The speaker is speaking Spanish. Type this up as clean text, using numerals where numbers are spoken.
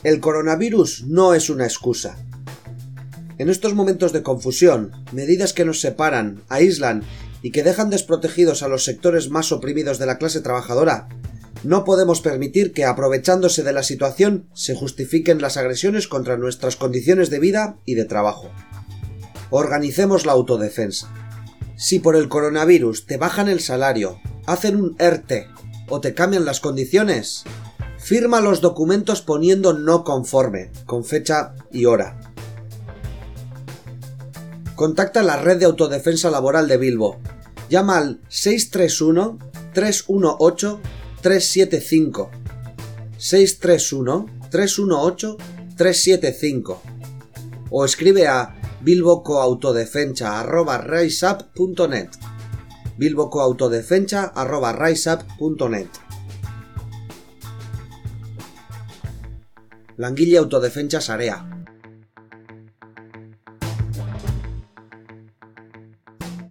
El coronavirus no es una excusa. En estos momentos de confusión, medidas que nos separan, aíslan y que dejan desprotegidos a los sectores más oprimidos de la clase trabajadora, no podemos permitir que, aprovechándose de la situación, se justifiquen las agresiones contra nuestras condiciones de vida y de trabajo. Organicemos la autodefensa. Si por el coronavirus te bajan el salario, hacen un ERTE o te cambian las condiciones, firma los documentos poniendo no conforme, con fecha y hora. Contacta la Red de Autodefensa Laboral de Bilbo. Llama al 631-318-375. 631-318-375. O escribe a bilbocoautodefensa@riseup.net. bilbocoautodefensa@riseup.net. Langile Autodefentsa Sarea.